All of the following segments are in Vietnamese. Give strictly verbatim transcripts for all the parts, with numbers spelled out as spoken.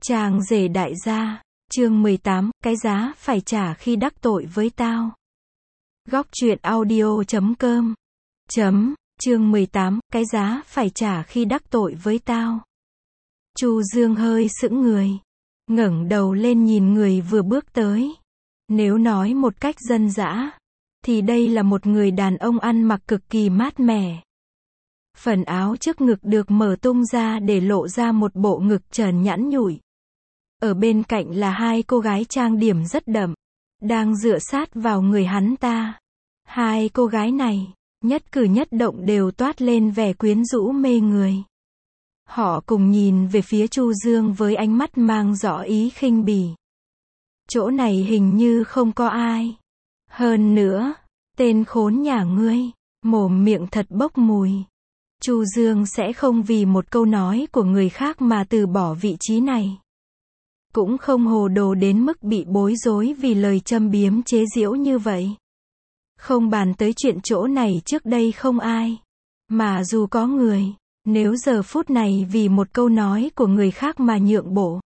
Chàng rể đại gia, chương mười tám, cái giá phải trả khi đắc tội với tao. Góc truyện audio chấm com chấm, chương mười tám, cái giá phải trả khi đắc tội với tao. Chu Dương hơi sững người, ngẩng đầu lên nhìn người vừa bước tới. Nếu nói một cách dân dã, thì đây là một người đàn ông ăn mặc cực kỳ mát mẻ. Phần áo trước ngực được mở tung ra để lộ ra một bộ ngực trần nhẵn nhụi. Ở bên cạnh là hai cô gái trang điểm rất đậm, đang dựa sát vào người hắn ta. Hai cô gái này, nhất cử nhất động đều toát lên vẻ quyến rũ mê người. Họ cùng nhìn về phía Chu Dương với ánh mắt mang rõ ý khinh bỉ. Chỗ này hình như không có ai. Hơn nữa, tên khốn nhà ngươi, mồm miệng thật bốc mùi. Chu Dương sẽ không vì một câu nói của người khác mà từ bỏ vị trí này. Cũng không hồ đồ đến mức bị bối rối vì lời châm biếm chế giễu như vậy. Không bàn tới chuyện chỗ này trước đây không ai. Mà dù có người, nếu giờ phút này vì một câu nói của người khác mà nhượng bộ,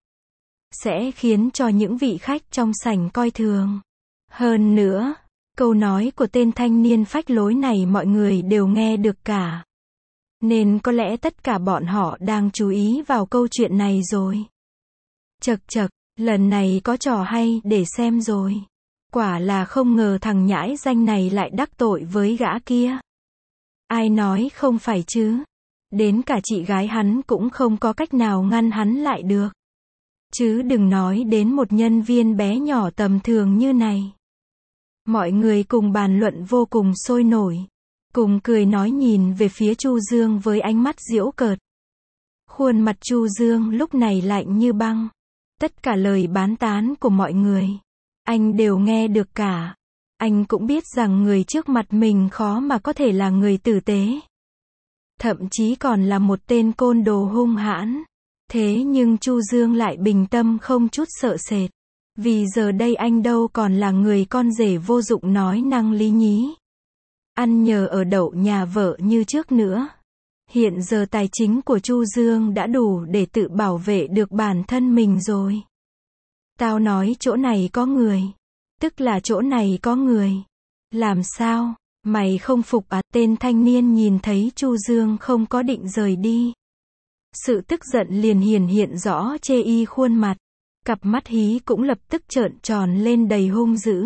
sẽ khiến cho những vị khách trong sảnh coi thường. Hơn nữa, câu nói của tên thanh niên phách lối này mọi người đều nghe được cả. Nên có lẽ tất cả bọn họ đang chú ý vào câu chuyện này rồi. Chậc chậc, lần này có trò hay để xem rồi. Quả là không ngờ thằng nhãi danh này lại đắc tội với gã kia. Ai nói không phải chứ. Đến cả chị gái hắn cũng không có cách nào ngăn hắn lại được. Chứ đừng nói đến một nhân viên bé nhỏ tầm thường như này. Mọi người cùng bàn luận vô cùng sôi nổi. Cùng cười nói nhìn về phía Chu Dương với ánh mắt giễu cợt. Khuôn mặt Chu Dương lúc này lạnh như băng. Tất cả lời bán tán của mọi người, anh đều nghe được cả. Anh cũng biết rằng người trước mặt mình khó mà có thể là người tử tế. Thậm chí còn là một tên côn đồ hung hãn. Thế nhưng Chu Dương lại bình tâm không chút sợ sệt. Vì giờ đây anh đâu còn là người con rể vô dụng nói năng lý nhí. Ăn nhờ ở đậu nhà vợ như trước nữa. Hiện giờ tài chính của Chu Dương đã đủ để tự bảo vệ được bản thân mình rồi. Tao nói chỗ này có người. Tức là chỗ này có người. Làm sao? Mày không phục à? Tên thanh niên nhìn thấy Chu Dương không có định rời đi. Sự tức giận liền hiển hiện rõ chê y khuôn mặt. Cặp mắt hí cũng lập tức trợn tròn lên đầy hung dữ.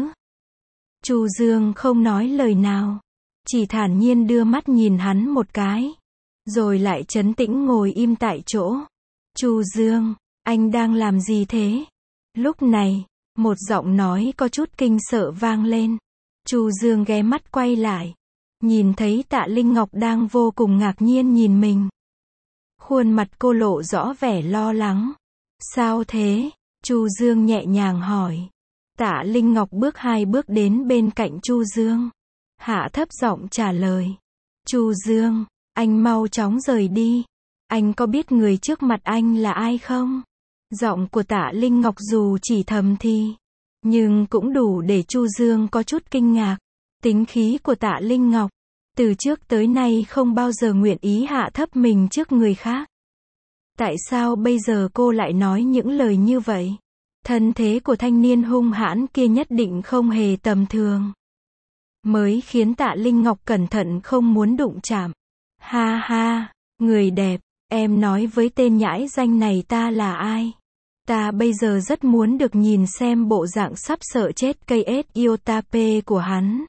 Chu Dương không nói lời nào. Chỉ thản nhiên đưa mắt nhìn hắn một cái. Rồi lại trấn tĩnh ngồi im tại chỗ. Chu Dương, anh đang làm gì thế? Lúc này, một giọng nói có chút kinh sợ vang lên. Chu Dương ghé mắt quay lại. Nhìn thấy Tạ Linh Ngọc đang vô cùng ngạc nhiên nhìn mình. Khuôn mặt cô lộ rõ vẻ lo lắng. Sao thế? Chu Dương nhẹ nhàng hỏi. Tạ Linh Ngọc bước hai bước đến bên cạnh Chu Dương. Hạ thấp giọng trả lời. Chu Dương, anh mau chóng rời đi. Anh có biết người trước mặt anh là ai không? Giọng của Tạ Linh Ngọc dù chỉ thầm thì, nhưng cũng đủ để Chu Dương có chút kinh ngạc. Tính khí của Tạ Linh Ngọc, từ trước tới nay không bao giờ nguyện ý hạ thấp mình trước người khác. Tại sao bây giờ cô lại nói những lời như vậy? Thân thế của thanh niên hung hãn kia nhất định không hề tầm thường. Mới khiến Tạ Linh Ngọc cẩn thận không muốn đụng chạm. Ha ha, người đẹp, em nói với tên nhãi danh này ta là ai? Ta bây giờ rất muốn được nhìn xem bộ dạng sắp sợ chết cây ết Iotape của hắn.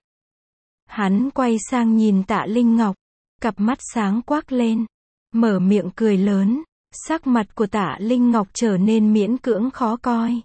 Hắn quay sang nhìn Tạ Linh Ngọc, cặp mắt sáng quắc lên, mở miệng cười lớn, sắc mặt của Tạ Linh Ngọc trở nên miễn cưỡng khó coi.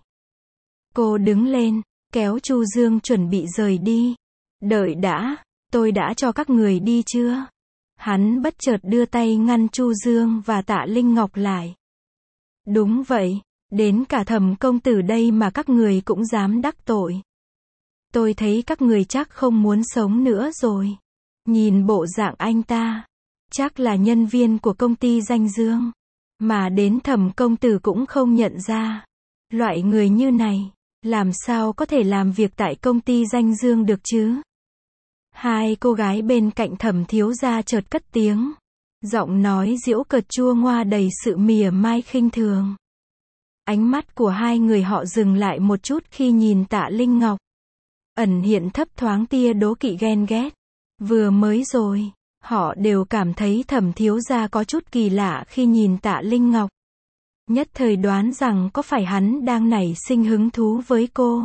Cô đứng lên, kéo Chu Dương chuẩn bị rời đi. Đợi đã, tôi đã cho các người đi chưa? Hắn bất chợt đưa tay ngăn Chu Dương và Tạ Linh Ngọc lại. Đúng vậy, đến cả Thẩm công tử đây mà các người cũng dám đắc tội. Tôi thấy các người chắc không muốn sống nữa rồi. Nhìn bộ dạng anh ta, chắc là nhân viên của công ty Danh Dương. Mà đến Thẩm công tử cũng không nhận ra. Loại người như này, làm sao có thể làm việc tại công ty Danh Dương được chứ? Hai cô gái bên cạnh Thẩm thiếu gia chợt cất tiếng. Giọng nói giễu cợt chua ngoa đầy sự mỉa mai khinh thường. Ánh mắt của hai người họ dừng lại một chút khi nhìn Tạ Linh Ngọc. Ẩn hiện thấp thoáng tia đố kỵ ghen ghét. Vừa mới rồi, họ đều cảm thấy Thẩm thiếu gia có chút kỳ lạ khi nhìn Tạ Linh Ngọc. Nhất thời đoán rằng có phải hắn đang nảy sinh hứng thú với cô.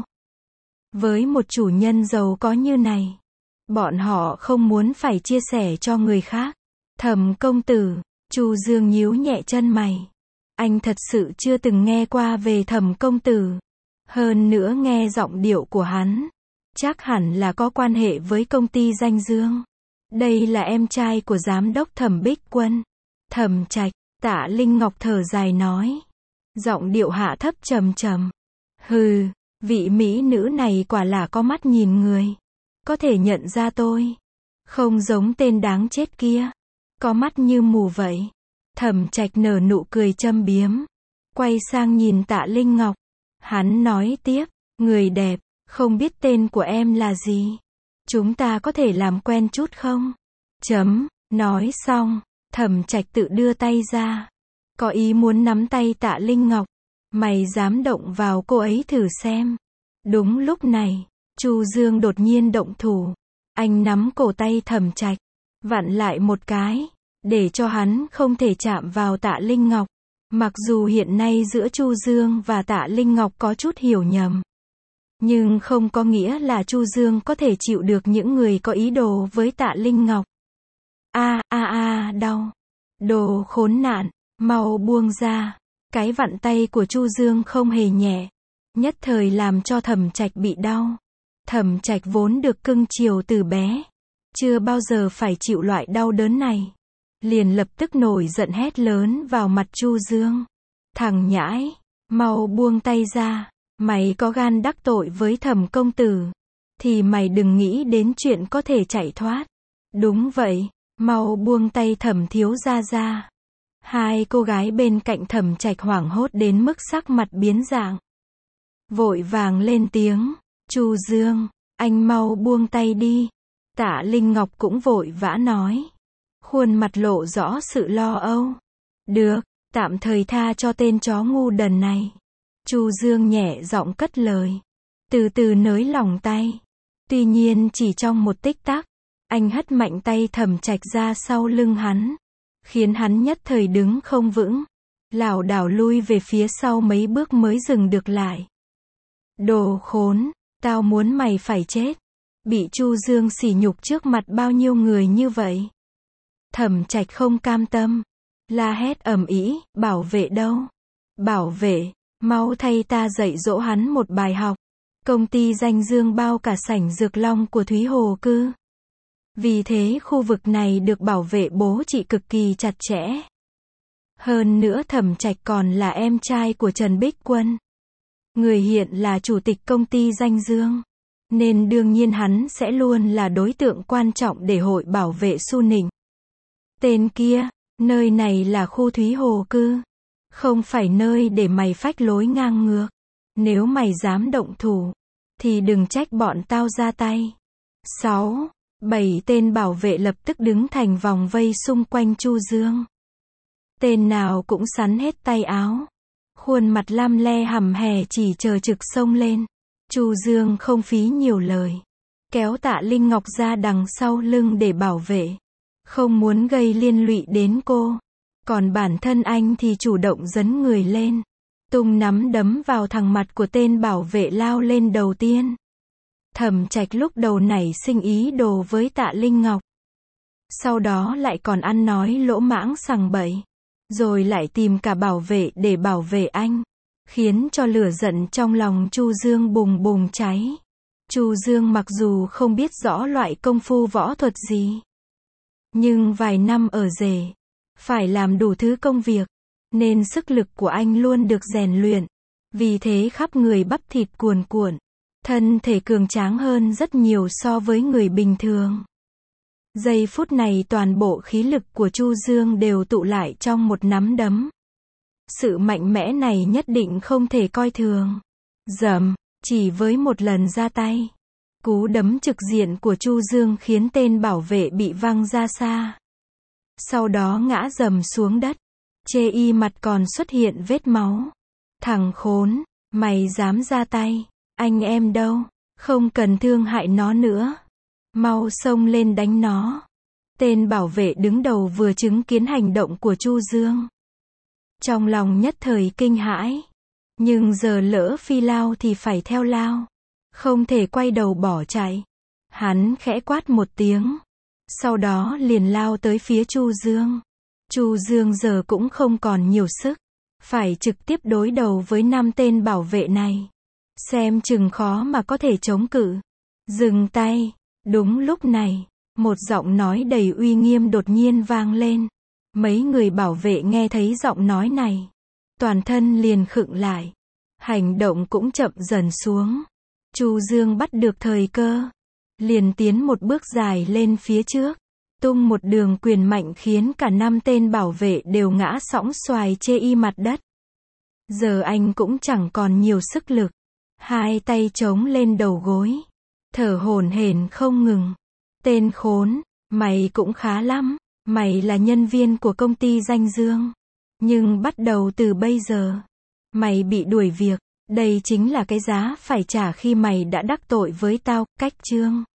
Với một chủ nhân giàu có như này, bọn họ không muốn phải chia sẻ cho người khác. Thẩm công tử, Chu Dương nhíu nhẹ chân mày. Anh thật sự chưa từng nghe qua về Thẩm công tử. Hơn nữa nghe giọng điệu của hắn, chắc hẳn là có quan hệ với công ty Danh Dương. Đây là em trai của giám đốc Thẩm Bích Quân. Thẩm Trạch, Tạ Linh Ngọc thở dài nói. Giọng điệu hạ thấp trầm trầm. Hừ, vị mỹ nữ này quả là có mắt nhìn người. Có thể nhận ra tôi. Không giống tên đáng chết kia. Có mắt như mù vậy. Thẩm Trạch nở nụ cười châm biếm. Quay sang nhìn Tạ Linh Ngọc. Hắn nói tiếp, người đẹp, không biết tên của em là gì. Chúng ta có thể làm quen chút không? Chấm, nói xong, Thẩm Trạch tự đưa tay ra. Có ý muốn nắm tay Tạ Linh Ngọc. Mày dám động vào cô ấy thử xem. Đúng lúc này, Chu Dương đột nhiên động thủ. Anh nắm cổ tay Thẩm Trạch, vặn lại một cái, để cho hắn không thể chạm vào Tạ Linh Ngọc. Mặc dù hiện nay giữa Chu Dương và Tạ Linh Ngọc có chút hiểu nhầm, nhưng không có nghĩa là Chu Dương có thể chịu được những người có ý đồ với Tạ Linh Ngọc. A a a đau. Đồ khốn nạn, mau buông ra. Cái vặn tay của Chu Dương không hề nhẹ, nhất thời làm cho Thẩm Trạch bị đau. Thẩm Trạch vốn được cưng chiều từ bé, chưa bao giờ phải chịu loại đau đớn này. Liền lập tức nổi giận hét lớn vào mặt Chu Dương. Thằng nhãi, mau buông tay ra. Mày có gan đắc tội với Thẩm công tử, thì mày đừng nghĩ đến chuyện có thể chạy thoát. Đúng vậy, mau buông tay Thẩm thiếu gia ra. Hai cô gái bên cạnh Thẩm Trạch hoảng hốt đến mức sắc mặt biến dạng. Vội vàng lên tiếng, Chu Dương, anh mau buông tay đi. Tạ Linh Ngọc cũng vội vã nói. Khuôn mặt lộ rõ sự lo âu. Được, tạm thời tha cho tên chó ngu đần này. Chu Dương nhẹ giọng cất lời. Từ từ nới lỏng tay. Tuy nhiên chỉ trong một tích tắc, anh hất mạnh tay Thẩm Trạch ra sau lưng hắn, khiến hắn nhất thời đứng không vững, lảo đảo lui về phía sau mấy bước mới dừng được lại. Đồ khốn, tao muốn mày phải chết. Bị Chu Dương sỉ nhục trước mặt bao nhiêu người như vậy. Thẩm Trạch không cam tâm, la hét ầm ĩ, bảo vệ đâu? Bảo vệ, mau thay ta dạy dỗ hắn một bài học. Công ty Danh Dương bao cả sảnh Dược Long của Thúy Hồ Cư. Vì thế khu vực này được bảo vệ bố trị cực kỳ chặt chẽ. Hơn nữa Thẩm Trạch còn là em trai của Trần Bích Quân. Người hiện là chủ tịch công ty Danh Dương. Nên đương nhiên hắn sẽ luôn là đối tượng quan trọng để hội bảo vệ Su Nịnh. Tên kia, nơi này là khu Thúy Hồ Cư. Không phải nơi để mày phách lối ngang ngược. Nếu mày dám động thủ, thì đừng trách bọn tao ra tay. Sáu, bảy tên bảo vệ lập tức đứng thành vòng vây xung quanh Chu Dương. Tên nào cũng sắn hết tay áo. Khuôn mặt lam le hầm hè chỉ chờ trực xông lên. Chu Dương không phí nhiều lời, kéo Tạ Linh Ngọc ra đằng sau lưng để bảo vệ. Không muốn gây liên lụy đến cô. Còn bản thân anh thì chủ động dấn người lên, tung nắm đấm vào thẳng mặt của tên bảo vệ lao lên đầu tiên. Thẩm Trạch lúc đầu nảy sinh ý đồ với Tạ Linh Ngọc. Sau đó lại còn ăn nói lỗ mãng sằng bậy. Rồi lại tìm cả bảo vệ để bảo vệ anh. Khiến cho lửa giận trong lòng Chu Dương bùng bùng cháy. Chu Dương mặc dù không biết rõ loại công phu võ thuật gì, nhưng vài năm ở rể, phải làm đủ thứ công việc, nên sức lực của anh luôn được rèn luyện. Vì thế khắp người bắp thịt cuồn cuộn, thân thể cường tráng hơn rất nhiều so với người bình thường. Giây phút này toàn bộ khí lực của Chu Dương đều tụ lại trong một nắm đấm. Sự mạnh mẽ này nhất định không thể coi thường. Dầm, chỉ với một lần ra tay, cú đấm trực diện của Chu Dương khiến tên bảo vệ bị văng ra xa. Sau đó ngã dầm xuống đất, chê y mặt còn xuất hiện vết máu. Thằng khốn, mày dám ra tay, anh em đâu, không cần thương hại nó nữa. Mau xông lên đánh nó. Tên bảo vệ đứng đầu vừa chứng kiến hành động của Chu Dương. Trong lòng nhất thời kinh hãi. Nhưng giờ lỡ phi lao thì phải theo lao. Không thể quay đầu bỏ chạy. Hắn khẽ quát một tiếng. Sau đó liền lao tới phía Chu Dương. Chu Dương giờ cũng không còn nhiều sức. Phải trực tiếp đối đầu với năm tên bảo vệ này. Xem chừng khó mà có thể chống cự. Dừng tay. Đúng lúc này, một giọng nói đầy uy nghiêm đột nhiên vang lên. Mấy người bảo vệ nghe thấy giọng nói này. Toàn thân liền khựng lại. Hành động cũng chậm dần xuống. Chu Dương bắt được thời cơ. Liền tiến một bước dài lên phía trước. Tung một đường quyền mạnh khiến cả năm tên bảo vệ đều ngã sõng xoài chê y mặt đất. Giờ anh cũng chẳng còn nhiều sức lực. Hai tay chống lên đầu gối. Thở hổn hển không ngừng. Tên khốn, mày cũng khá lắm. Mày là nhân viên của công ty Danh Dương. Nhưng bắt đầu từ bây giờ, mày bị đuổi việc. Đây chính là cái giá phải trả khi mày đã đắc tội với tao. Cách chương